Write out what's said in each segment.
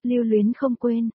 Lưu luyến không quên,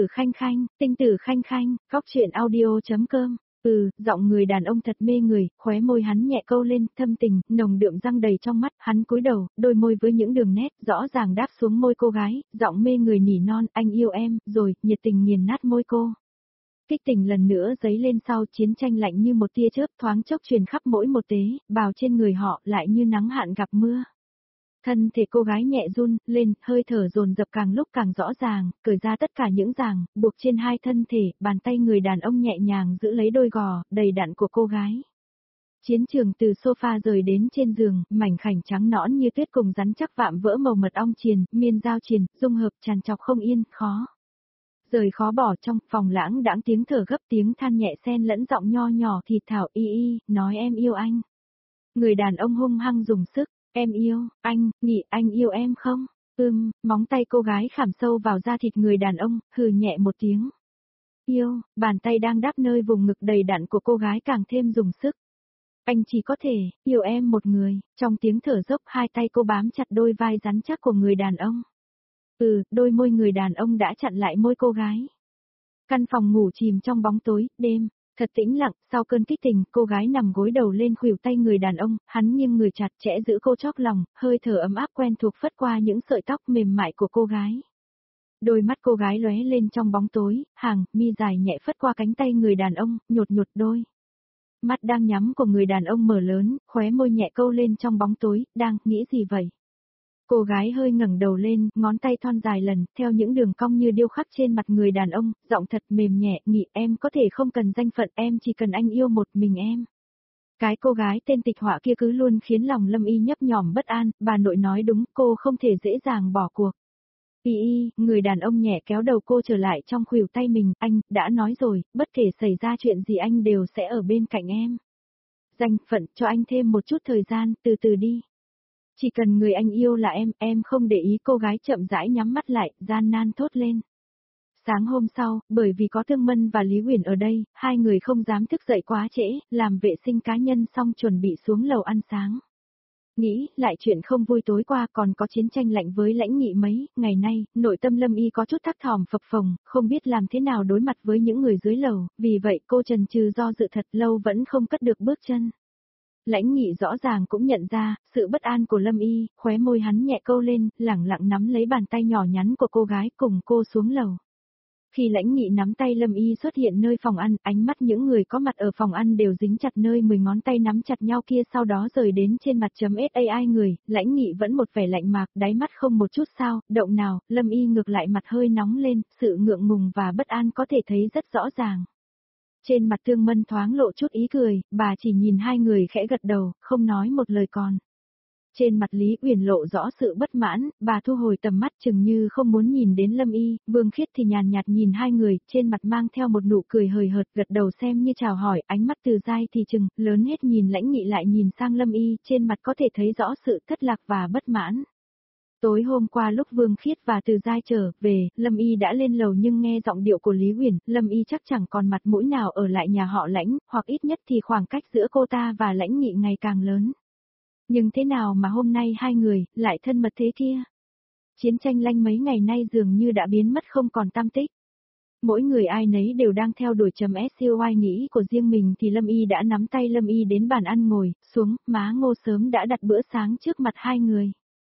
tinh tử khanh khanh, góc chuyện audio.com. Giọng người đàn ông thật mê người, khóe môi hắn nhẹ câu lên, thâm tình, nồng đượm răng đầy trong mắt, hắn cúi đầu, đôi môi với những đường nét rõ ràng đáp xuống môi cô gái, giọng mê người nỉ non, anh yêu em, rồi, nhiệt tình nghiền nát môi cô. Kích tình lần nữa dấy lên sau chiến tranh lạnh như một tia chớp thoáng chốc truyền khắp mỗi một tế, bào trên người họ lại như nắng hạn gặp mưa. Thân thể cô gái nhẹ run lên, hơi thở dồn dập càng lúc càng rõ ràng, cởi ra tất cả những ràng, buộc trên hai thân thể, bàn tay người đàn ông nhẹ nhàng giữ lấy đôi gò, đầy đặn của cô gái. Chiến trường từ sofa rời đến trên giường, mảnh khảnh trắng nõn như tuyết cùng rắn chắc vạm vỡ màu mật ong triền, miên dao triền, dung hợp tràn trọc không yên, khó. Rời khó bỏ trong phòng lãng đãng tiếng thở gấp tiếng than nhẹ xen lẫn giọng nho nhỏ thịt thảo y, nói em yêu anh. Người đàn ông hung hăng dùng sức. Em yêu, anh, nghĩ anh yêu em không? Móng tay cô gái khảm sâu vào da thịt người đàn ông, hừ nhẹ một tiếng. Yêu, bàn tay đang đáp nơi vùng ngực đầy đặn của cô gái càng thêm dùng sức. Anh chỉ có thể, yêu em một người, trong tiếng thở dốc hai tay cô bám chặt đôi vai rắn chắc của người đàn ông. Đôi môi người đàn ông đã chặn lại môi cô gái. Căn phòng ngủ chìm trong bóng tối, đêm. Thật tĩnh lặng, sau cơn kích tình, cô gái nằm gối đầu lên khuỷu tay người đàn ông, hắn nghiêng người chặt chẽ giữ cô chóp lòng, hơi thở ấm áp quen thuộc phất qua những sợi tóc mềm mại của cô gái. Đôi mắt cô gái lóe lên trong bóng tối, hàng mi dài nhẹ phất qua cánh tay người đàn ông, nhột đôi. Mắt đang nhắm của người đàn ông mở lớn, khóe môi nhẹ câu lên trong bóng tối, đang nghĩ gì vậy? Cô gái hơi ngẩng đầu lên, ngón tay thon dài lần, theo những đường cong như điêu khắc trên mặt người đàn ông, giọng thật mềm nhẹ, nghĩ em có thể không cần danh phận, em chỉ cần anh yêu một mình em. Cái cô gái tên tịch họa kia cứ luôn khiến lòng Lâm Y nhấp nhòm bất an, bà nội nói đúng, cô không thể dễ dàng bỏ cuộc. Người đàn ông nhẹ kéo đầu cô trở lại trong khuỷu tay mình, anh, đã nói rồi, bất kể xảy ra chuyện gì anh đều sẽ ở bên cạnh em. Danh phận, cho anh thêm một chút thời gian, từ từ đi. Chỉ cần người anh yêu là em không để ý cô gái chậm rãi nhắm mắt lại, gian nan thốt lên. Sáng hôm sau, bởi vì có Thương Mân và Lý Uyển ở đây, hai người không dám thức dậy quá trễ, làm vệ sinh cá nhân xong chuẩn bị xuống lầu ăn sáng. Nghĩ lại chuyện không vui tối qua còn có chiến tranh lạnh với Lãnh Nghị mấy ngày nay, nội tâm Lâm Y có chút thấp thỏm phập phồng, không biết làm thế nào đối mặt với những người dưới lầu, vì vậy cô chần chừ do dự thật lâu vẫn không cất được bước chân. Lãnh Nghị rõ ràng cũng nhận ra sự bất an của Lâm Y, khóe môi hắn nhẹ câu lên, lẳng lặng nắm lấy bàn tay nhỏ nhắn của cô gái cùng cô xuống lầu. Khi Lãnh Nghị nắm tay Lâm Y xuất hiện nơi phòng ăn, ánh mắt những người có mặt ở phòng ăn đều dính chặt nơi 10 ngón tay nắm chặt nhau kia sau đó rời đến trên mặt .sai người, Lãnh Nghị vẫn một vẻ lạnh mạc, đáy mắt không một chút sao, động nào, Lâm Y ngược lại mặt hơi nóng lên, sự ngượng ngùng và bất an có thể thấy rất rõ ràng. Trên mặt Thương Mân thoáng lộ chút ý cười, bà chỉ nhìn hai người khẽ gật đầu, không nói một lời còn. Trên mặt Lý Uyển lộ rõ sự bất mãn, bà thu hồi tầm mắt chừng như không muốn nhìn đến Lâm Y, Vương Khiết thì nhàn nhạt nhìn hai người, trên mặt mang theo một nụ cười hời hợt, gật đầu xem như chào hỏi, ánh mắt Từ Giai thì chừng, lớn hết nhìn Lãnh Nghị lại nhìn sang Lâm Y, trên mặt có thể thấy rõ sự thất lạc và bất mãn. Tối hôm qua lúc Vương Khiết và Từ Giai trở về, Lâm Y đã lên lầu nhưng nghe giọng điệu của Lý Uyển, Lâm Y chắc chẳng còn mặt mũi nào ở lại nhà họ Lãnh, hoặc ít nhất thì khoảng cách giữa cô ta và Lãnh Nghị ngày càng lớn. Nhưng thế nào mà hôm nay hai người lại thân mật thế kia? Chiến tranh lanh mấy ngày nay dường như đã biến mất không còn tăm tích. Mỗi người ai nấy đều đang theo đuổi .SCOI nghĩ của riêng mình thì Lâm Y đã nắm tay Lâm Y đến bàn ăn ngồi xuống, má Ngô sớm đã đặt bữa sáng trước mặt hai người.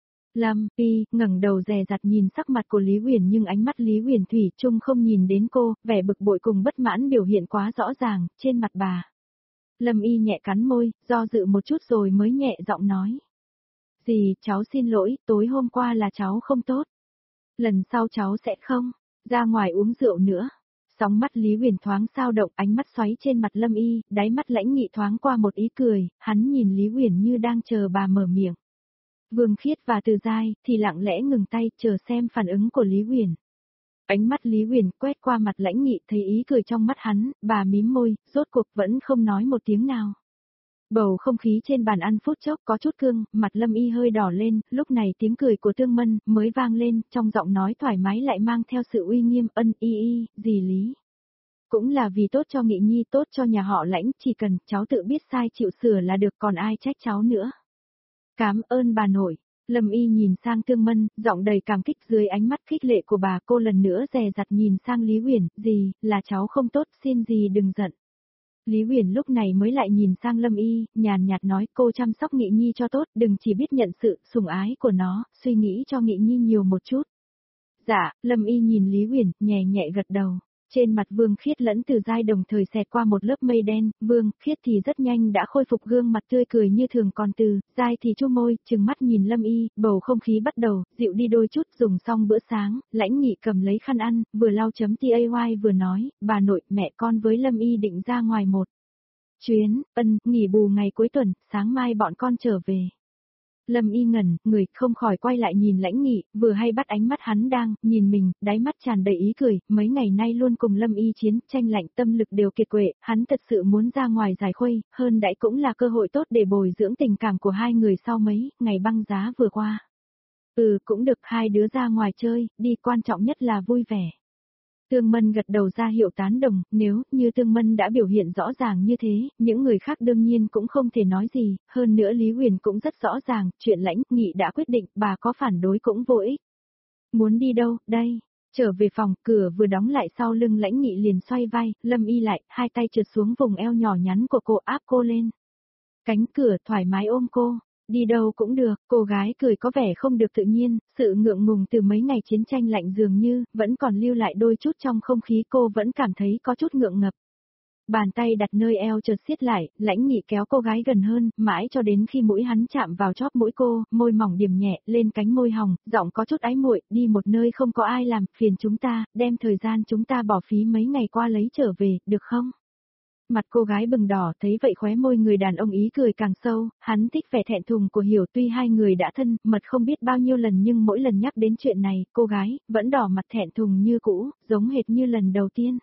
Lâm Y ngẩng đầu dè dặt nhìn sắc mặt của Lý Uyển nhưng ánh mắt Lý Uyển thủy chung không nhìn đến cô, vẻ bực bội cùng bất mãn biểu hiện quá rõ ràng trên mặt bà. Lâm Y nhẹ cắn môi, do dự một chút rồi mới nhẹ giọng nói. Dì, cháu xin lỗi, tối hôm qua là cháu không tốt. Lần sau cháu sẽ không ra ngoài uống rượu nữa. Sóng mắt Lý Uyển thoáng sao động, ánh mắt xoáy trên mặt Lâm Y, đáy mắt Lãnh Nghị thoáng qua một ý cười, hắn nhìn Lý Uyển như đang chờ bà mở miệng. Vương Khiết và Từ Giai thì lặng lẽ ngừng tay chờ xem phản ứng của Lý Uyển. Ánh mắt Lý Uyển quét qua mặt Lãnh Nghị thấy ý cười trong mắt hắn, bà mím môi, rốt cuộc vẫn không nói một tiếng nào. Bầu không khí trên bàn ăn phút chốc có chút cương, mặt Lâm Y hơi đỏ lên, lúc này tiếng cười của Thương Mân mới vang lên, trong giọng nói thoải mái lại mang theo sự uy nghiêm, dì Lý. Cũng là vì tốt cho Nghị Nhi, tốt cho nhà họ Lãnh, chỉ cần cháu tự biết sai chịu sửa là được, còn ai trách cháu nữa. Cảm ơn bà nội. Lâm Y nhìn sang Tương Mân, giọng đầy cảm kích dưới ánh mắt khích lệ của bà, cô lần nữa dè dặt nhìn sang Lý Uyển, "Dì, là cháu không tốt, xin dì đừng giận." Lý Uyển lúc này mới lại nhìn sang Lâm Y, nhàn nhạt nói, "Cô chăm sóc Nghị Nhi cho tốt, đừng chỉ biết nhận sự sủng ái của nó, suy nghĩ cho Nghị Nhi nhiều một chút." Dạ, Lâm Y nhìn Lý Uyển, nhẹ nhẹ gật đầu. Trên mặt Vương Khiết lẫn Từ Giai đồng thời xẹt qua một lớp mây đen, Vương Khiết thì rất nhanh đã khôi phục gương mặt tươi cười như thường, còn Từ Giai thì chu môi, trừng mắt nhìn Lâm Y, bầu không khí bắt đầu dịu đi đôi chút. Dùng xong bữa sáng, Lãnh Nghị cầm lấy khăn ăn, vừa lau chấm tay vừa nói, "Bà nội, mẹ con với Lâm Y định ra ngoài một chuyến, nghỉ bù ngày cuối tuần, sáng mai bọn con trở về." Lâm Y ngẩn người, không khỏi quay lại nhìn Lãnh Nghị, vừa hay bắt ánh mắt hắn đang nhìn mình, đáy mắt tràn đầy ý cười, mấy ngày nay luôn cùng Lâm Y chiến tranh lạnh, tâm lực đều kiệt quệ, hắn thật sự muốn ra ngoài giải khuây, hơn đãi cũng là cơ hội tốt để bồi dưỡng tình cảm của hai người sau mấy ngày băng giá vừa qua. Cũng được, hai đứa ra ngoài chơi, đi, quan trọng nhất là vui vẻ. Tương Mân gật đầu ra hiệu tán đồng, nếu như Tương Mân đã biểu hiện rõ ràng như thế, những người khác đương nhiên cũng không thể nói gì, hơn nữa Lý Huyền cũng rất rõ ràng, chuyện Lãnh Nghị đã quyết định, bà có phản đối cũng vô ích. Muốn đi đâu, đây? Trở về phòng, cửa vừa đóng lại sau lưng Lãnh Nghị liền xoay vai, Lâm Y lại, hai tay trượt xuống vùng eo nhỏ nhắn của cô, áp cô lên cánh cửa, thoải mái ôm cô. Đi đâu cũng được, cô gái cười có vẻ không được tự nhiên, sự ngượng ngùng từ mấy ngày chiến tranh lạnh dường như, vẫn còn lưu lại đôi chút trong không khí, cô vẫn cảm thấy có chút ngượng ngập. Bàn tay đặt nơi eo chợt siết lại, Lãnh Nghị kéo cô gái gần hơn, mãi cho đến khi mũi hắn chạm vào chóp mũi cô, môi mỏng điểm nhẹ, lên cánh môi hồng, giọng có chút ái muội, "Đi một nơi không có ai làm, phiền chúng ta, đem thời gian chúng ta bỏ phí mấy ngày qua lấy trở về, được không?" Mặt cô gái bừng đỏ, thấy vậy khóe môi người đàn ông ý cười càng sâu, hắn thích vẻ thẹn thùng của Hiểu, tuy hai người đã thân mật không biết bao nhiêu lần nhưng mỗi lần nhắc đến chuyện này, cô gái vẫn đỏ mặt thẹn thùng như cũ, giống hệt như lần đầu tiên.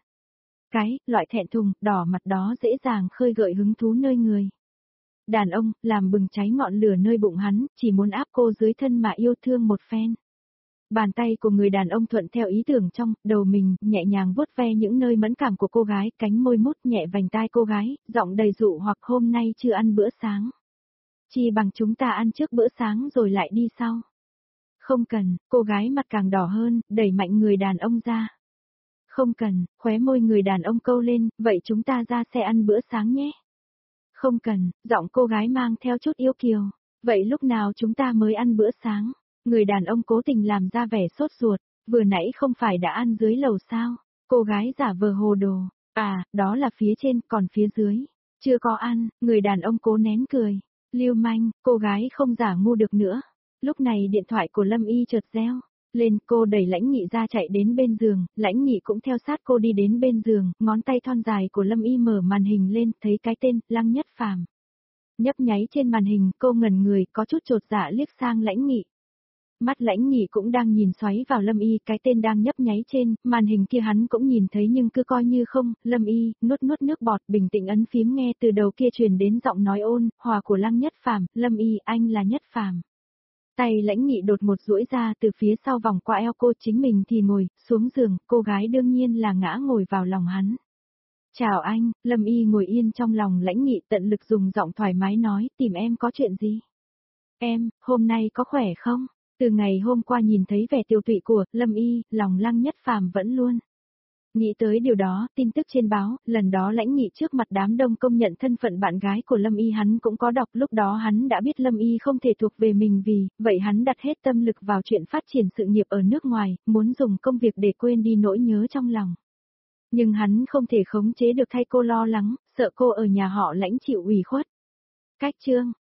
Loại thẹn thùng, đỏ mặt đó dễ dàng khơi gợi hứng thú nơi người đàn ông, làm bừng cháy ngọn lửa nơi bụng hắn, chỉ muốn áp cô dưới thân mà yêu thương một phen. Bàn tay của người đàn ông thuận theo ý tưởng trong đầu mình, nhẹ nhàng vuốt ve những nơi mẫn cảm của cô gái, cánh môi mút nhẹ vành tai cô gái, giọng đầy dụ hoặc, "Hôm nay chưa ăn bữa sáng. Chi bằng chúng ta ăn trước bữa sáng rồi lại đi sau." "Không cần." Cô gái mặt càng đỏ hơn, đẩy mạnh người đàn ông ra. "Không cần." Khóe môi người đàn ông câu lên, "Vậy chúng ta ra xe ăn bữa sáng nhé." "Không cần." Giọng cô gái mang theo chút yêu kiều. "Vậy lúc nào chúng ta mới ăn bữa sáng?" Người đàn ông cố tình làm ra vẻ sốt ruột, "Vừa nãy không phải đã ăn dưới lầu sao?" Cô gái giả vờ hồ đồ, "À, đó là phía trên, còn phía dưới chưa có ăn." Người đàn ông cố nén cười, "Lưu manh." Cô gái không giả ngu được nữa. Lúc này điện thoại của Lâm Y chợt reo lên, cô đẩy Lãnh Nghị ra chạy đến bên giường, Lãnh Nghị cũng theo sát cô đi đến bên giường, ngón tay thon dài của Lâm Y mở màn hình lên, thấy cái tên Lăng Nhất Phàm nhấp nháy trên màn hình, cô ngẩn người, có chút chột dạ liếc sang Lãnh Nghị. Mắt Lãnh Nghị cũng đang nhìn xoáy vào Lâm Y, cái tên đang nhấp nháy trên màn hình kia hắn cũng nhìn thấy nhưng cứ coi như không. Lâm Y nuốt nuốt nước bọt, bình tĩnh ấn phím nghe từ đầu kia truyền đến giọng nói ôn hòa của Lăng Nhất Phàm, "Lâm Y, anh là Nhất Phàm." Tay Lãnh Nghị đột một duỗi ra từ phía sau vòng qua eo cô, chính mình thì ngồi xuống giường, cô gái đương nhiên là ngã ngồi vào lòng hắn. "Chào anh." Lâm Y ngồi yên trong lòng Lãnh Nghị, tận lực dùng giọng thoải mái nói, "Tìm em có chuyện gì?" "Em, hôm nay có khỏe không?" Từ ngày hôm qua nhìn thấy vẻ tiêu tụy của Lâm Y, lòng Lăng Nhất Phàm vẫn luôn nghĩ tới điều đó. Tin tức trên báo, lần đó Lãnh Nghị trước mặt đám đông công nhận thân phận bạn gái của Lâm Y, hắn cũng có đọc, lúc đó hắn đã biết Lâm Y không thể thuộc về mình, vì vậy hắn đặt hết tâm lực vào chuyện phát triển sự nghiệp ở nước ngoài, muốn dùng công việc để quên đi nỗi nhớ trong lòng. Nhưng hắn không thể khống chế được thay cô lo lắng, sợ cô ở nhà họ Lãnh chịu ủy khuất. Cách chương